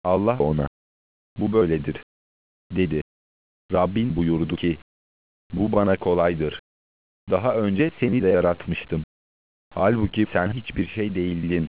Allah ona, "Bu böyledir," dedi. Rabbin buyurdu ki, "Bu bana kolaydır. Daha önce seni de yaratmıştım. Halbuki sen hiçbir şey değildin.